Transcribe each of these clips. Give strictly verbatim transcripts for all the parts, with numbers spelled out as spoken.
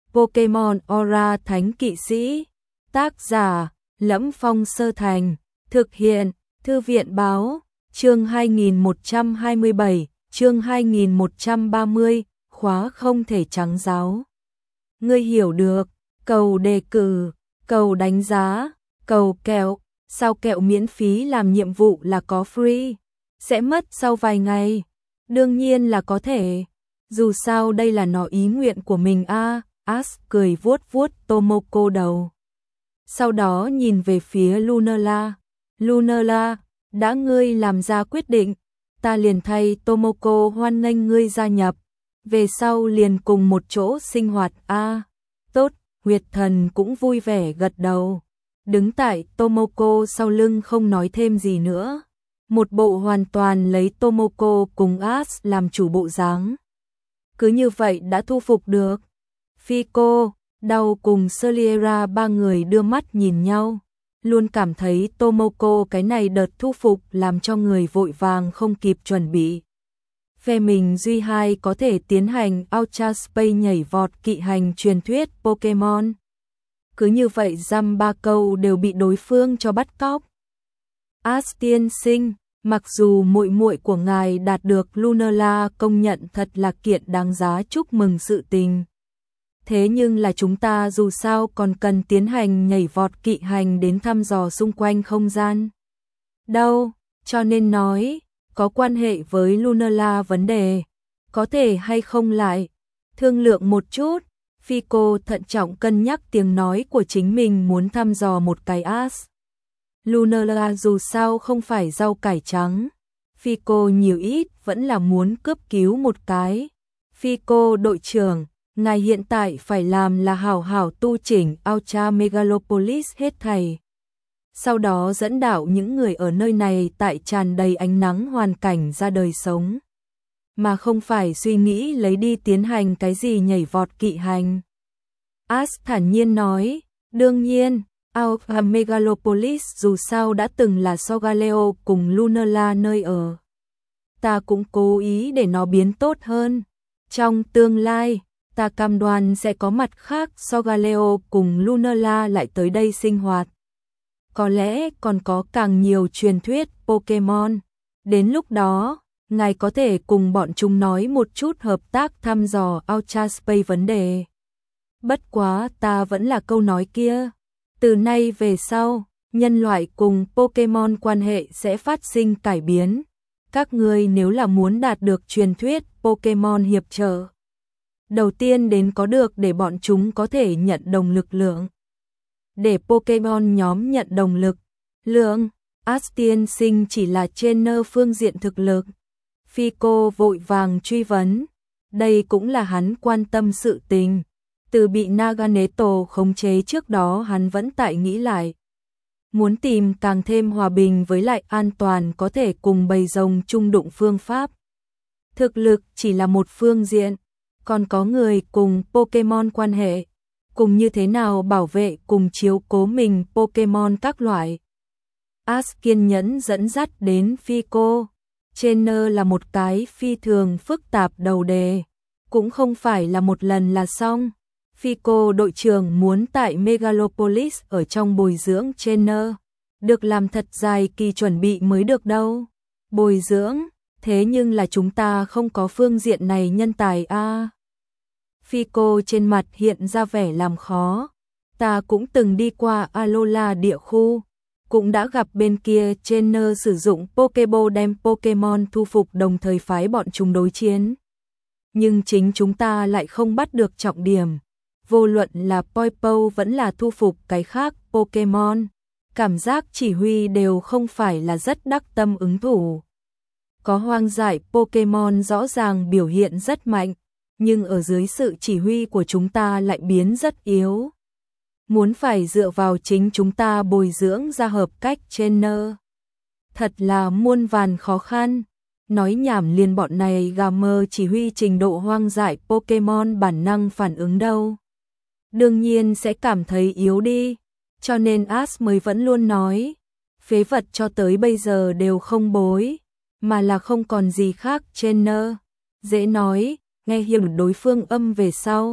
Pokemon Aura Thánh Kỵ Sĩ. Tác giả: Lẫm Phong Sơ Thành. Thực hiện: Thư viện báo. Chương hai nghìn một trăm hai mươi bảy, chương hai nghìn một trăm ba mươi, khóa không thể trắng giáo. Ngươi hiểu được, cầu đề cử, cầu đánh giá, cầu kẹo, sao kẹo miễn phí làm nhiệm vụ là có free, sẽ mất sau vài ngày. Đương nhiên là có thể, dù sao đây là nó ý nguyện của mình a. À. Ash cười vuốt vuốt Tomoko đầu. Sau đó nhìn về phía Lunala. Lunala, đã ngươi làm ra quyết định, ta liền thay Tomoko hoan nghênh ngươi gia nhập, về sau liền cùng một chỗ sinh hoạt a. À, tốt, Huyệt Thần cũng vui vẻ gật đầu, đứng tại Tomoko sau lưng không nói thêm gì nữa. Một bộ hoàn toàn lấy Tomoko cùng Ash làm chủ bộ dáng. Cứ như vậy đã thu phục được. Fico, Đau cùng Sierra ba người đưa mắt nhìn nhau, luôn cảm thấy Tomoko cái này đợt thu phục làm cho người vội vàng không kịp chuẩn bị. Phe mình duy hai có thể tiến hành Ultra Space nhảy vọt kỵ hành truyền thuyết Pokemon. Cứ như vậy dăm ba câu đều bị đối phương cho bắt cóc. Ash tiên sinh, mặc dù muội muội của ngài đạt được Lunala công nhận thật là kiện đáng giá chúc mừng sự tình. Thế nhưng là chúng ta dù sao còn cần tiến hành nhảy vọt kỵ hành đến thăm dò xung quanh không gian. Đâu, cho nên nói, có quan hệ với Lunala vấn đề, có thể hay không lại thương lượng một chút. Fico thận trọng cân nhắc tiếng nói của chính mình muốn thăm dò một cái Ash. Lunala dù sao không phải rau cải trắng, Fico nhiều ít vẫn là muốn cướp cứu một cái. Fico đội trưởng, ngài hiện tại phải làm là hảo hảo tu chỉnh Ultra Megalopolis hết thảy. Sau đó dẫn đạo những người ở nơi này tại tràn đầy ánh nắng hoàn cảnh ra đời sống. Mà không phải suy nghĩ lấy đi tiến hành cái gì nhảy vọt kỵ hành. Ash thản nhiên nói, đương nhiên, Ultra Megalopolis dù sao đã từng là Solgaleo cùng Lunala nơi ở. Ta cũng cố ý để nó biến tốt hơn. Trong tương lai, ta cam đoan sẽ có mặt khác Solgaleo cùng Lunala lại tới đây sinh hoạt. Có lẽ còn có càng nhiều truyền thuyết Pokemon. Đến lúc đó, ngài có thể cùng bọn chúng nói một chút hợp tác thăm dò Ultra Space vấn đề. Bất quá ta vẫn là câu nói kia. Từ nay về sau, nhân loại cùng Pokemon quan hệ sẽ phát sinh cải biến. Các ngươi nếu là muốn đạt được truyền thuyết Pokemon hiệp trợ, đầu tiên đến có được để bọn chúng có thể nhận đồng lực lượng. Để Pokemon nhóm nhận đồng lực lượng, Ash tiên sinh chỉ là trainer phương diện thực lực. Fico vội vàng truy vấn, đây cũng là hắn quan tâm sự tình. Từ bị Naganeto khống chế trước đó hắn vẫn tại nghĩ lại. Muốn tìm càng thêm hòa bình với lại an toàn có thể cùng bầy rồng chung đụng phương pháp. Thực lực chỉ là một phương diện, còn có người cùng Pokemon quan hệ, cùng như thế nào bảo vệ cùng chiếu cố mình Pokemon các loại. Ash kiên nhẫn dẫn dắt đến Fico. Trainer là một cái phi thường phức tạp đầu đề, cũng không phải là một lần là xong. Fico đội trưởng muốn tại Megalopolis ở trong bồi dưỡng trainer, được làm thật dài kỳ chuẩn bị mới được đâu. Bồi dưỡng, thế nhưng là chúng ta không có phương diện này nhân tài a. À. Fico trên mặt hiện ra vẻ làm khó. Ta cũng từng đi qua Alola địa khu, cũng đã gặp bên kia trainer sử dụng Pokeball đem Pokemon thu phục đồng thời phái bọn chúng đối chiến. Nhưng chính chúng ta lại không bắt được trọng điểm. Vô luận là Poipo vẫn là thu phục cái khác Pokemon, cảm giác chỉ huy đều không phải là rất đắc tâm ứng thủ. Có hoang dại Pokemon rõ ràng biểu hiện rất mạnh, nhưng ở dưới sự chỉ huy của chúng ta lại biến rất yếu. Muốn phải dựa vào chính chúng ta bồi dưỡng ra hợp cách trainer. Thật là muôn vàn khó khăn. Nói nhảm liền bọn này gà mơ chỉ huy trình độ hoang dại Pokemon bản năng phản ứng đâu. Đương nhiên sẽ cảm thấy yếu đi. Cho nên Ash mới vẫn luôn nói, phế vật cho tới bây giờ đều không bối, mà là không còn gì khác trainer. Dễ nói, nghe hiểu đối phương âm về sau.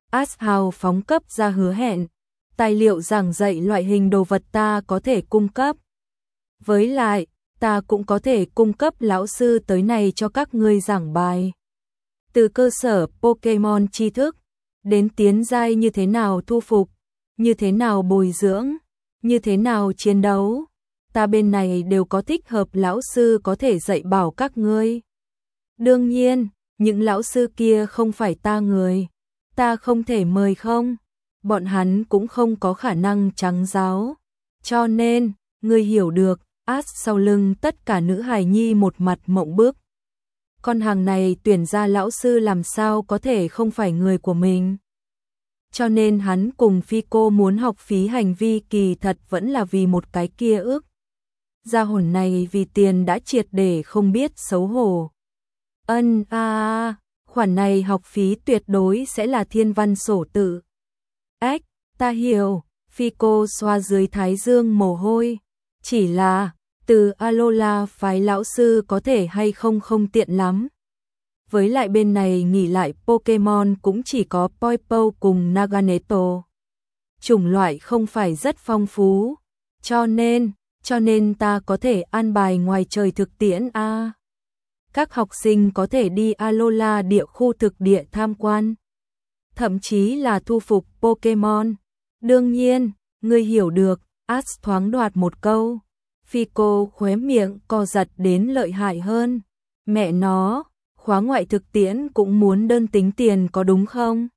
As hào phóng cấp ra hứa hẹn. Tài liệu giảng dạy loại hình đồ vật ta có thể cung cấp. Với lại, ta cũng có thể cung cấp lão sư tới này cho các ngươi giảng bài. Từ cơ sở Pokemon tri thức, đến tiến giai như thế nào thu phục, như thế nào bồi dưỡng, như thế nào chiến đấu. Ta bên này đều có thích hợp lão sư có thể dạy bảo các ngươi. Đương nhiên, những lão sư kia không phải ta người. Ta không thể mời không. Bọn hắn cũng không có khả năng trắng giáo. Cho nên, ngươi hiểu được, As sau lưng tất cả nữ hài nhi một mặt mộng bức. Con hàng này tuyển ra lão sư làm sao có thể không phải người của mình. Cho nên hắn cùng Phi cô muốn học phí hành vi kỳ thật vẫn là vì một cái kia ước. Gia hồn này vì tiền đã triệt để không biết xấu hổ. Ân a à, khoản này học phí tuyệt đối sẽ là thiên văn sổ tự. Ếch, ta hiểu, Phi cô xoa dưới thái dương mồ hôi. Chỉ là, từ Alola phái lão sư có thể hay không không tiện lắm. Với lại bên này nghỉ lại Pokemon cũng chỉ có Poipo cùng Naganeto. Chủng loại không phải rất phong phú. Cho nên, cho nên ta có thể an bài ngoài trời thực tiễn a. À. Các học sinh có thể đi Alola địa khu thực địa tham quan. Thậm chí là thu phục Pokemon. Đương nhiên, ngươi hiểu được, As thoáng đoạt một câu. Phi cô khóe miệng co giật đến lợi hại hơn. Mẹ nó, khóa ngoại thực tiễn cũng muốn đơn tính tiền có đúng không?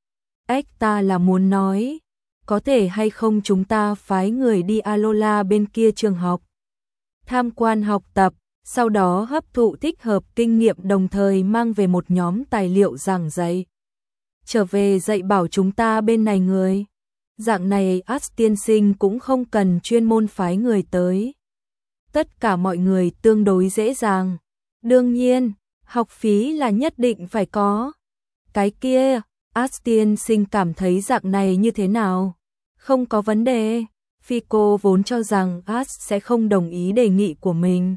Ếch ta là muốn nói, có thể hay không chúng ta phái người đi Alola bên kia trường học. Tham quan học tập, sau đó hấp thụ thích hợp kinh nghiệm đồng thời mang về một nhóm tài liệu giảng dạy. Trở về dạy bảo chúng ta bên này người. Dạng này As tiên sinh cũng không cần chuyên môn phái người tới. Tất cả mọi người tương đối dễ dàng. Đương nhiên, học phí là nhất định phải có. Cái kia, As tiên sinh cảm thấy dạng này như thế nào? Không có vấn đề. Phi cô vốn cho rằng As sẽ không đồng ý đề nghị của mình.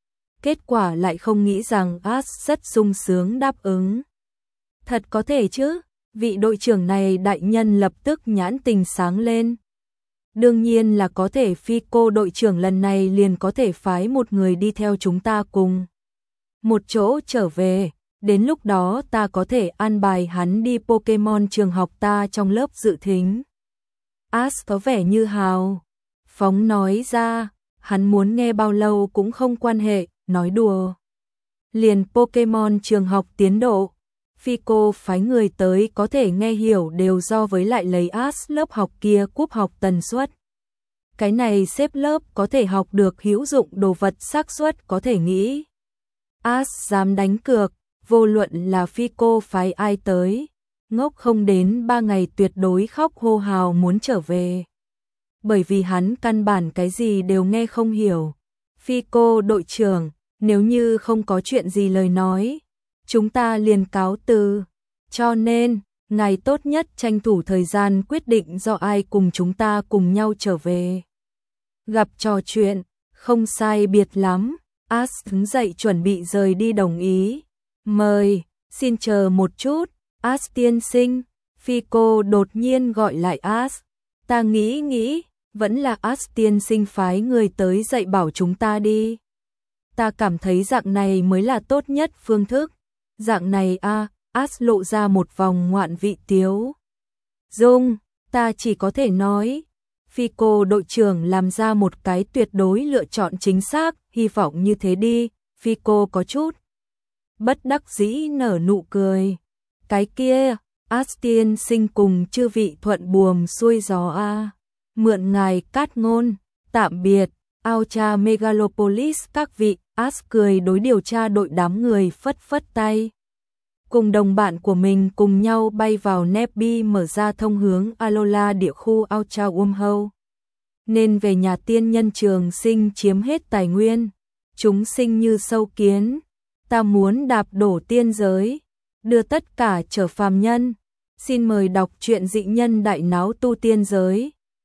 Kết quả lại không nghĩ rằng As rất sung sướng đáp ứng. Thật có thể chứ? Vị đội trưởng này đại nhân lập tức nhãn tình sáng lên. Đương nhiên là có thể. Phi cô đội trưởng lần này liền có thể phái một người đi theo chúng ta cùng một chỗ trở về. Đến lúc đó ta có thể an bài hắn đi Pokemon trường học ta trong lớp dự thính. As có vẻ như hào phóng nói ra, hắn muốn nghe bao lâu cũng không quan hệ, nói đùa. Liền Pokemon trường học tiến độ. Phi cô phái người tới có thể nghe hiểu đều do với lại lấy As lớp học kia cúp học tần suất. Cái này xếp lớp có thể học được hữu dụng đồ vật xác suất có thể nghĩ. As dám đánh cược, vô luận là Phi cô phái ai tới, ngốc không đến ba ngày tuyệt đối khóc hô hào muốn trở về. Bởi vì hắn căn bản cái gì đều nghe không hiểu. Phi cô đội trưởng, nếu như không có chuyện gì lời nói, chúng ta liền cáo từ. Cho nên, ngài tốt nhất tranh thủ thời gian quyết định do ai cùng chúng ta cùng nhau trở về. Gặp trò chuyện, không sai biệt lắm. As đứng dậy chuẩn bị rời đi đồng ý. Mời, xin chờ một chút, As tiên sinh. Phi cô đột nhiên gọi lại As. Ta nghĩ nghĩ, vẫn là As tiên sinh phái người tới dạy bảo chúng ta đi. Ta cảm thấy dạng này mới là tốt nhất phương thức. Dạng này a, à, As lộ ra một vòng ngoạn vị tiếu. Dung, ta chỉ có thể nói. Phi cô đội trưởng làm ra một cái tuyệt đối lựa chọn chính xác, hy vọng như thế đi. Phi cô có chút bất đắc dĩ nở nụ cười. Cái kia, As tiên sinh cùng chư vị thuận buồm xuôi gió a. À. Mượn ngài cát ngôn, tạm biệt, Ultra Megalopolis các vị. As cười đối điều tra đội đám người phất phất tay. Cùng đồng bạn của mình cùng nhau bay vào Nebby mở ra thông hướng Alola địa khu Ultra Wormhole. Nên về nhà tiên nhân trường sinh chiếm hết tài nguyên. Chúng sinh như sâu kiến. Ta muốn đạp đổ tiên giới. Đưa tất cả trở phàm nhân. Xin mời đọc truyện dị nhân đại náo tu tiên giới.